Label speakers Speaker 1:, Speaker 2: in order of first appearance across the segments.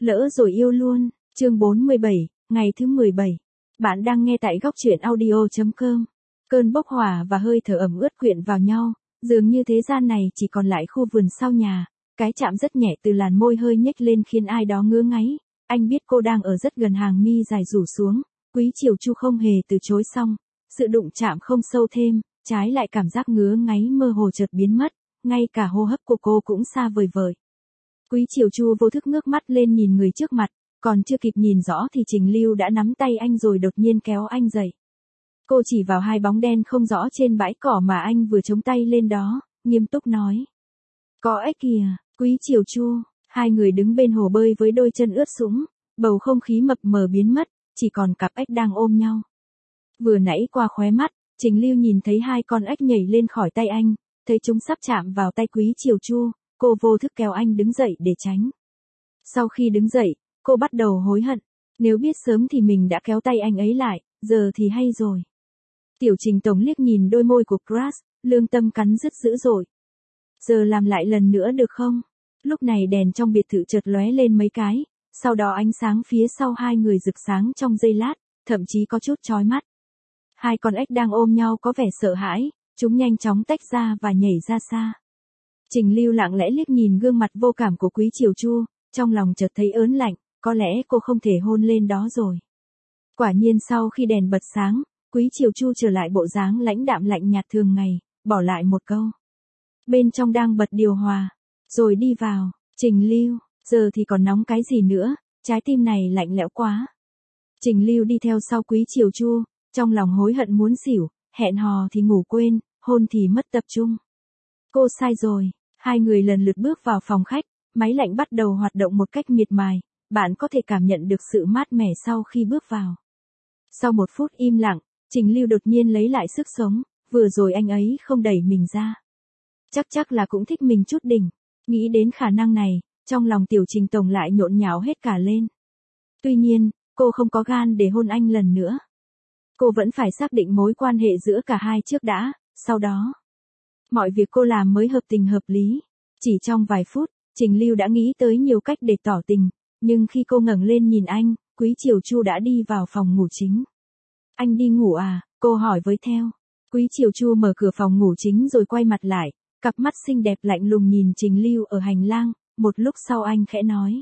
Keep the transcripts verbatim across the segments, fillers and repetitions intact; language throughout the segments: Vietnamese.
Speaker 1: Lỡ rồi yêu luôn, chương bốn mươi bảy, ngày thứ mười bảy. Bạn đang nghe tại góc truyện audio chấm com. Cơn bốc hỏa và hơi thở ẩm ướt quyện vào nhau, dường như thế gian này chỉ còn lại khu vườn sau nhà. Cái chạm rất nhẹ từ làn môi hơi nhếch lên khiến ai đó ngứa ngáy. Anh biết cô đang ở rất gần, hàng mi dài rủ xuống. Quý Triều Chu không hề từ chối, xong sự đụng chạm không sâu thêm, trái lại cảm giác ngứa ngáy mơ hồ chợt biến mất, ngay cả hô hấp của cô cũng xa vời vợi. Quý Triều Chu vô thức ngước mắt lên nhìn người trước mặt, còn chưa kịp nhìn rõ thì Trình Lưu đã nắm tay anh rồi đột nhiên kéo anh dậy. Cô chỉ vào hai bóng đen không rõ trên bãi cỏ mà anh vừa chống tay lên đó, nghiêm túc nói. Có ếch kìa, Quý Triều Chu. Hai người đứng bên hồ bơi với đôi chân ướt sũng, bầu không khí mập mờ biến mất, chỉ còn cặp ếch đang ôm nhau. Vừa nãy qua khóe mắt, Trình Lưu nhìn thấy hai con ếch nhảy lên khỏi tay anh, thấy chúng sắp chạm vào tay Quý Triều Chu, cô vô thức kéo anh đứng dậy để tránh. Sau khi đứng dậy, cô bắt đầu hối hận, nếu biết sớm thì mình đã kéo tay anh ấy lại, giờ thì hay rồi. Tiểu Trình Tổng liếc nhìn đôi môi của Crush, lương tâm cắn rứt dữ dội. Giờ làm lại lần nữa được không? Lúc này đèn trong biệt thự chợt lóe lên mấy cái, sau đó ánh sáng phía sau hai người rực sáng trong giây lát, thậm chí có chút chói mắt. Hai con ếch đang ôm nhau có vẻ sợ hãi, chúng nhanh chóng tách ra và nhảy ra xa. Trình Lưu lặng lẽ liếc nhìn gương mặt vô cảm của Quý Triều Chu, trong lòng chợt thấy ớn lạnh, có lẽ cô không thể hôn lên đó rồi. Quả nhiên sau khi đèn bật sáng, Quý Triều Chu trở lại bộ dáng lãnh đạm lạnh nhạt thường ngày, bỏ lại một câu. Bên trong đang bật điều hòa, rồi đi vào. Trình Lưu, giờ thì còn nóng cái gì nữa, trái tim này lạnh lẽo quá. Trình Lưu đi theo sau Quý Triều Chu, trong lòng hối hận muốn xỉu, hẹn hò thì ngủ quên, hôn thì mất tập trung. Cô sai rồi. Hai người lần lượt bước vào phòng khách, máy lạnh bắt đầu hoạt động một cách miệt mài, bạn có thể cảm nhận được sự mát mẻ sau khi bước vào. Sau một phút im lặng, Trình Lưu đột nhiên lấy lại sức sống, vừa rồi anh ấy không đẩy mình ra. Chắc chắc là cũng thích mình chút đỉnh. Nghĩ đến khả năng này, trong lòng Tiểu Trình Tổng lại nhộn nhạo hết cả lên. Tuy nhiên, cô không có gan để hôn anh lần nữa. Cô vẫn phải xác định mối quan hệ giữa cả hai trước đã, sau đó. Mọi việc cô làm mới hợp tình hợp lý. Chỉ trong vài phút, Trình Lưu đã nghĩ tới nhiều cách để tỏ tình, nhưng khi cô ngẩng lên nhìn anh, Quý Triều Chu đã đi vào phòng ngủ chính. Anh đi ngủ à? Cô hỏi với theo. Quý Triều Chu mở cửa phòng ngủ chính rồi quay mặt lại, cặp mắt xinh đẹp lạnh lùng nhìn Trình Lưu ở hành lang, một lúc sau anh khẽ nói.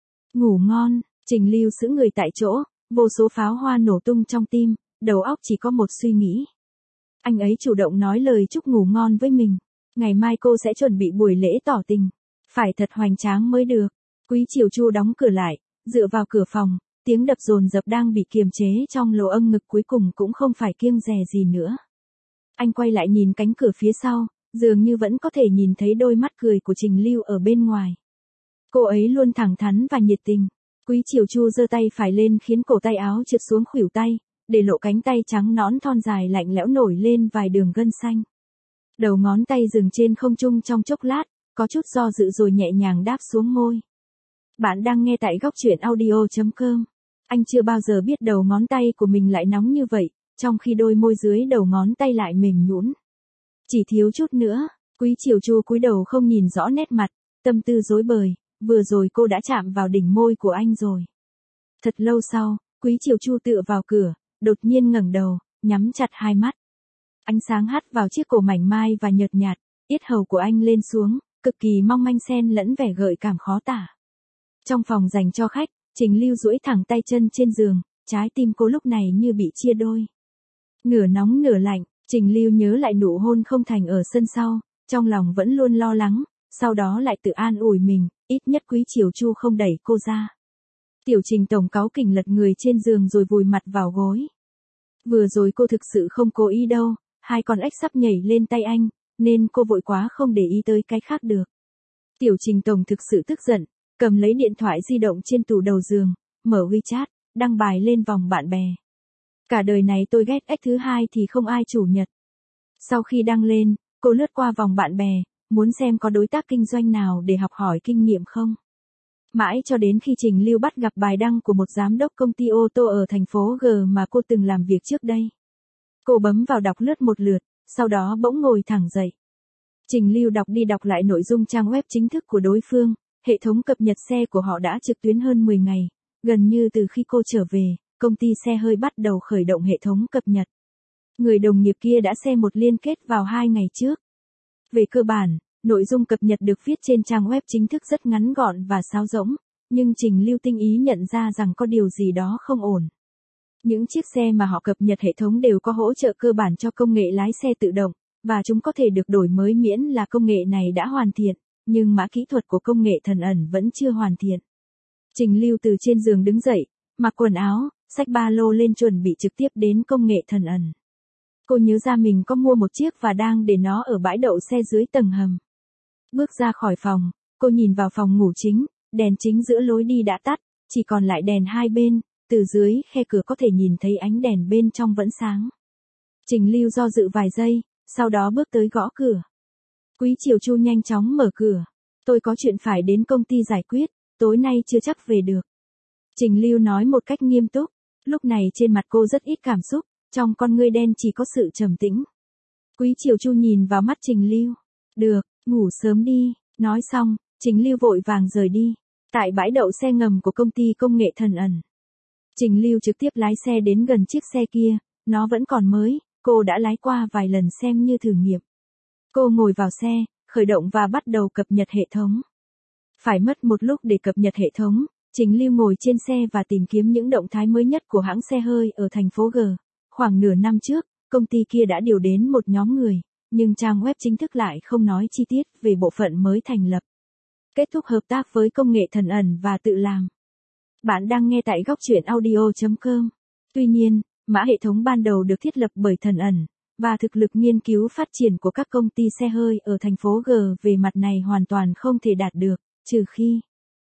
Speaker 1: Ngủ ngon. Trình Lưu sững người tại chỗ, vô số pháo hoa nổ tung trong tim, đầu óc chỉ có một suy nghĩ. Anh ấy chủ động nói lời chúc ngủ ngon với mình. Ngày mai cô sẽ chuẩn bị buổi lễ tỏ tình. Phải thật hoành tráng mới được. Quý Triều Chu đóng cửa lại, dựa vào cửa phòng, tiếng đập dồn dập đang bị kiềm chế trong lỗ âm ngực cuối cùng cũng không phải kiêng dè gì nữa. Anh quay lại nhìn cánh cửa phía sau, dường như vẫn có thể nhìn thấy đôi mắt cười của Trình Lưu ở bên ngoài. Cô ấy luôn thẳng thắn và nhiệt tình. Quý Triều Chu giơ tay phải lên khiến cổ tay áo trượt xuống khuỷu tay, để lộ cánh tay trắng nõn thon dài lạnh lẽo nổi lên vài đường gân xanh. Đầu ngón tay dừng trên không trung trong chốc lát, có chút do dự rồi nhẹ nhàng đáp xuống môi. Bạn đang nghe tại góc truyện audio chấm com. Anh chưa bao giờ biết đầu ngón tay của mình lại nóng như vậy, trong khi đôi môi dưới đầu ngón tay lại mềm nhũn. Chỉ thiếu chút nữa, Quý Triều Chu cúi đầu không nhìn rõ nét mặt, tâm tư rối bời, vừa rồi cô đã chạm vào đỉnh môi của anh rồi. Thật lâu sau, Quý Triều Chu tựa vào cửa, đột nhiên ngẩng đầu, nhắm chặt hai mắt. Ánh sáng hắt vào chiếc cổ mảnh mai và nhợt nhạt, yết hầu của anh lên xuống, cực kỳ mong manh xen lẫn vẻ gợi cảm khó tả. Trong phòng dành cho khách, Trình Lưu duỗi thẳng tay chân trên giường, trái tim cô lúc này như bị chia đôi. Nửa nóng nửa lạnh, Trình Lưu nhớ lại nụ hôn không thành ở sân sau, trong lòng vẫn luôn lo lắng, sau đó lại tự an ủi mình, ít nhất Quý Triều Chu không đẩy cô ra. Tiểu Trình Tổng cáu kỉnh lật người trên giường rồi vùi mặt vào gối. Vừa rồi cô thực sự không cố ý đâu, hai con ếch sắp nhảy lên tay anh, nên cô vội quá không để ý tới cái khác được. Tiểu Trình Tổng thực sự tức giận, cầm lấy điện thoại di động trên tủ đầu giường, mở WeChat, đăng bài lên vòng bạn bè. Cả đời này tôi ghét ếch thứ hai thì không ai chủ nhật. Sau khi đăng lên, cô lướt qua vòng bạn bè, muốn xem có đối tác kinh doanh nào để học hỏi kinh nghiệm không. Mãi cho đến khi Trình Lưu bắt gặp bài đăng của một giám đốc công ty ô tô ở thành phố G mà cô từng làm việc trước đây. Cô bấm vào đọc lướt một lượt, sau đó bỗng ngồi thẳng dậy. Trình Lưu đọc đi đọc lại nội dung trang web chính thức của đối phương, Hệ thống cập nhật xe của họ đã trực tuyến hơn mười ngày, gần như từ khi cô trở về, công ty xe hơi bắt đầu khởi động hệ thống cập nhật. Người đồng nghiệp kia đã xem một liên kết vào hai ngày trước. Về cơ bản, nội dung cập nhật được viết trên trang web chính thức rất ngắn gọn và sáo rỗng, nhưng Trình Lưu tinh ý nhận ra rằng có điều gì đó không ổn. Những chiếc xe mà họ cập nhật hệ thống đều có hỗ trợ cơ bản cho công nghệ lái xe tự động, và chúng có thể được đổi mới miễn là công nghệ này đã hoàn thiện, nhưng mã kỹ thuật của công nghệ thần ẩn vẫn chưa hoàn thiện. Trình Lưu từ trên giường đứng dậy, mặc quần áo, xách ba lô lên chuẩn bị trực tiếp đến công nghệ thần ẩn. Cô nhớ ra mình có mua một chiếc và đang để nó ở bãi đậu xe dưới tầng hầm. Bước ra khỏi phòng, cô nhìn vào phòng ngủ chính, đèn chính giữa lối đi đã tắt, chỉ còn lại đèn hai bên, từ dưới khe cửa có thể nhìn thấy ánh đèn bên trong vẫn sáng. Trình Lưu do dự vài giây, sau đó bước tới gõ cửa. Quý Triều Chu nhanh chóng mở cửa. Tôi có chuyện phải đến công ty giải quyết, tối nay chưa chắc về được. Trình Lưu nói một cách nghiêm túc, lúc này trên mặt cô rất ít cảm xúc, trong con ngươi đen chỉ có sự trầm tĩnh. Quý Triều Chu nhìn vào mắt Trình Lưu. Được, ngủ sớm đi, nói xong, Trình Lưu vội vàng rời đi. Tại bãi đậu xe ngầm của công ty công nghệ thần ẩn. Trình Lưu trực tiếp lái xe đến gần chiếc xe kia, nó vẫn còn mới, cô đã lái qua vài lần xem như thử nghiệm. Cô ngồi vào xe, khởi động và bắt đầu cập nhật hệ thống. Phải mất một lúc để cập nhật hệ thống, Trình Lưu ngồi trên xe và tìm kiếm những động thái mới nhất của hãng xe hơi ở thành phố G. Khoảng nửa năm trước, công ty kia đã điều đến một nhóm người, nhưng trang web chính thức lại không nói chi tiết về bộ phận mới thành lập. Kết thúc hợp tác với công nghệ thần ẩn và tự làm. Bạn đang nghe tại góc truyện audio chấm com. Tuy nhiên, mã hệ thống ban đầu được thiết lập bởi thần ẩn, và thực lực nghiên cứu phát triển của các công ty xe hơi ở thành phố G về mặt này hoàn toàn không thể đạt được, trừ khi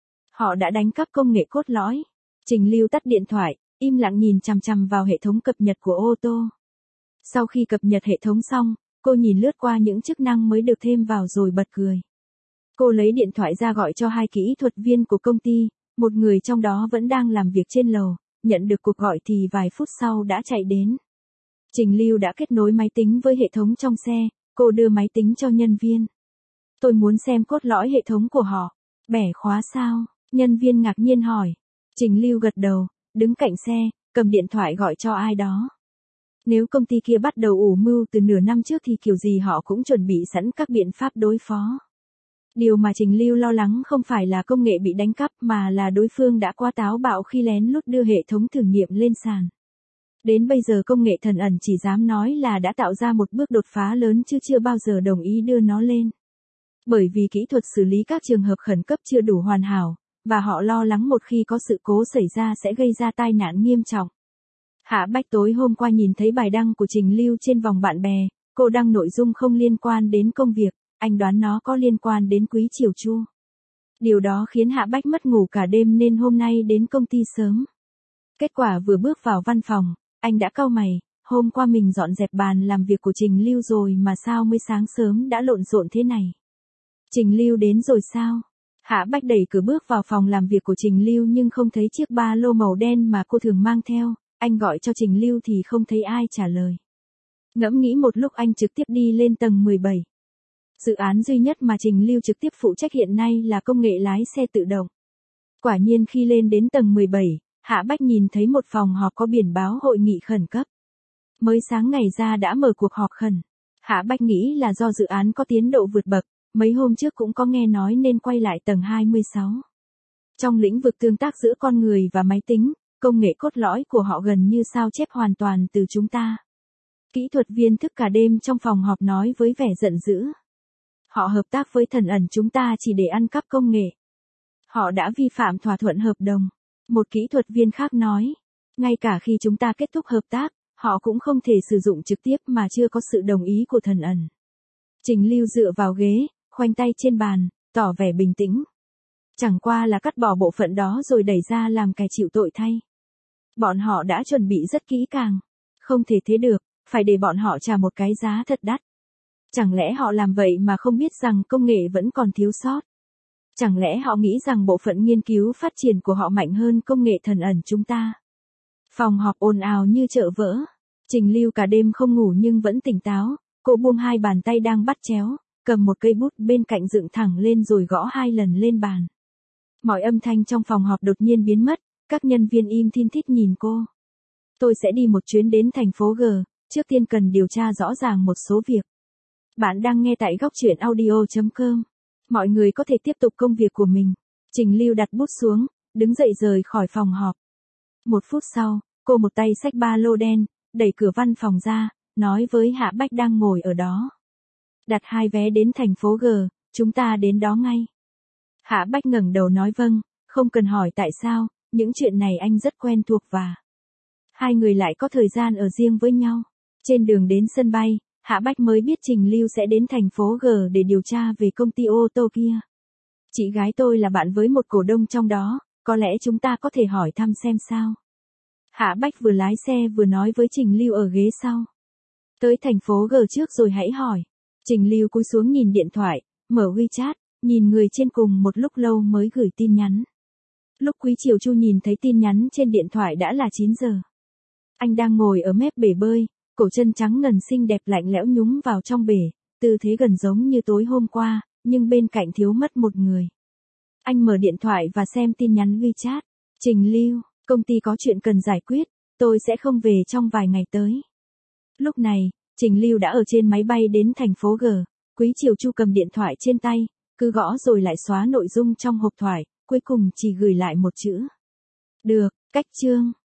Speaker 1: họ đã đánh cắp công nghệ cốt lõi. Trình Lưu tắt điện thoại, im lặng nhìn chằm chằm vào hệ thống cập nhật của ô tô. Sau khi cập nhật hệ thống xong, cô nhìn lướt qua những chức năng mới được thêm vào rồi bật cười. Cô lấy điện thoại ra gọi cho hai kỹ thuật viên của công ty, một người trong đó vẫn đang làm việc trên lầu, nhận được cuộc gọi thì vài phút sau đã chạy đến. Trình Lưu đã kết nối máy tính với hệ thống trong xe, cô đưa máy tính cho nhân viên. Tôi muốn xem cốt lõi hệ thống của họ. Bẻ khóa sao? Nhân viên ngạc nhiên hỏi. Trình Lưu gật đầu, đứng cạnh xe, cầm điện thoại gọi cho ai đó. Nếu công ty kia bắt đầu ủ mưu từ nửa năm trước thì kiểu gì họ cũng chuẩn bị sẵn các biện pháp đối phó. Điều mà Trình Lưu lo lắng không phải là công nghệ bị đánh cắp mà là đối phương đã quá táo bạo khi lén lút đưa hệ thống thử nghiệm lên sàn. Đến bây giờ công nghệ thần ẩn chỉ dám nói là đã tạo ra một bước đột phá lớn chứ chưa bao giờ đồng ý đưa nó lên. Bởi vì kỹ thuật xử lý các trường hợp khẩn cấp chưa đủ hoàn hảo, và họ lo lắng một khi có sự cố xảy ra sẽ gây ra tai nạn nghiêm trọng. Hạ Bách tối hôm qua nhìn thấy bài đăng của Trình Lưu trên vòng bạn bè, cô đăng nội dung không liên quan đến công việc, anh đoán nó có liên quan đến Quý Triều Chu. Điều đó khiến Hạ Bách mất ngủ cả đêm nên hôm nay đến công ty sớm. Kết quả vừa bước vào văn phòng, anh đã cau mày, hôm qua mình dọn dẹp bàn làm việc của Trình Lưu rồi mà sao mới sáng sớm đã lộn xộn thế này. Trình Lưu đến rồi sao? Hạ Bách đẩy cửa bước vào phòng làm việc của Trình Lưu nhưng không thấy chiếc ba lô màu đen mà cô thường mang theo, anh gọi cho Trình Lưu thì không thấy ai trả lời. Ngẫm nghĩ một lúc anh trực tiếp đi lên tầng mười bảy. Dự án duy nhất mà Trình Lưu trực tiếp phụ trách hiện nay là công nghệ lái xe tự động. Quả nhiên khi lên đến tầng mười bảy, Hạ Bách nhìn thấy một phòng họp có biển báo hội nghị khẩn cấp. Mới sáng ngày ra đã mở cuộc họp khẩn. Hạ Bách nghĩ là do dự án có tiến độ vượt bậc, mấy hôm trước cũng có nghe nói nên quay lại tầng hai mươi sáu. Trong lĩnh vực tương tác giữa con người và máy tính, công nghệ cốt lõi của họ gần như sao chép hoàn toàn từ chúng ta. Kỹ thuật viên thức cả đêm trong phòng họp nói với vẻ giận dữ. Họ hợp tác với thần ẩn chúng ta chỉ để ăn cắp công nghệ. Họ đã vi phạm thỏa thuận hợp đồng. Một kỹ thuật viên khác nói, ngay cả khi chúng ta kết thúc hợp tác, họ cũng không thể sử dụng trực tiếp mà chưa có sự đồng ý của thần ẩn. Trình Lưu dựa vào ghế, khoanh tay trên bàn, tỏ vẻ bình tĩnh. Chẳng qua là cắt bỏ bộ phận đó rồi đẩy ra làm kẻ chịu tội thay. Bọn họ đã chuẩn bị rất kỹ càng. Không thể thế được, phải để bọn họ trả một cái giá thật đắt. Chẳng lẽ họ làm vậy mà không biết rằng công nghệ vẫn còn thiếu sót? Chẳng lẽ họ nghĩ rằng bộ phận nghiên cứu phát triển của họ mạnh hơn công nghệ thần ẩn chúng ta? Phòng họp ồn ào như chợ vỡ. Trình Lưu cả đêm không ngủ nhưng vẫn tỉnh táo. Cô buông hai bàn tay đang bắt chéo, cầm một cây bút bên cạnh dựng thẳng lên rồi gõ hai lần lên bàn. Mọi âm thanh trong phòng họp đột nhiên biến mất, các nhân viên im thin thít nhìn cô. Tôi sẽ đi một chuyến đến thành phố G, trước tiên cần điều tra rõ ràng một số việc. Bạn đang nghe tại góc truyện audio chấm com. Mọi người có thể tiếp tục công việc của mình. Trình Lưu đặt bút xuống, đứng dậy rời khỏi phòng họp. Một phút sau, cô một tay xách ba lô đen, đẩy cửa văn phòng ra, nói với Hạ Bách đang ngồi ở đó. Đặt hai vé đến thành phố G, chúng ta đến đó ngay. Hạ Bách ngẩng đầu nói vâng, không cần hỏi tại sao, những chuyện này anh rất quen thuộc và hai người lại có thời gian ở riêng với nhau. Trên đường đến sân bay, Hạ Bách mới biết Trình Lưu sẽ đến thành phố G để điều tra về công ty ô tô kia. Chị gái tôi là bạn với một cổ đông trong đó, có lẽ chúng ta có thể hỏi thăm xem sao. Hạ Bách vừa lái xe vừa nói với Trình Lưu ở ghế sau. Tới thành phố G trước rồi hãy hỏi. Trình Lưu cúi xuống nhìn điện thoại, mở WeChat, nhìn người trên cùng một lúc lâu mới gửi tin nhắn. Lúc Quý Triều Chu nhìn thấy tin nhắn trên điện thoại đã là chín giờ. Anh đang ngồi ở mép bể bơi, cổ chân trắng ngần xinh đẹp lạnh lẽo nhúng vào trong bể, tư thế gần giống như tối hôm qua, nhưng bên cạnh thiếu mất một người. Anh mở điện thoại và xem tin nhắn WeChat. Trình Lưu, công ty có chuyện cần giải quyết, tôi sẽ không về trong vài ngày tới. Lúc này, Trình Lưu đã ở trên máy bay đến thành phố G. Quý Triều Chu cầm điện thoại trên tay, cứ gõ rồi lại xóa nội dung trong hộp thoại, cuối cùng chỉ gửi lại một chữ. Được, cách chương.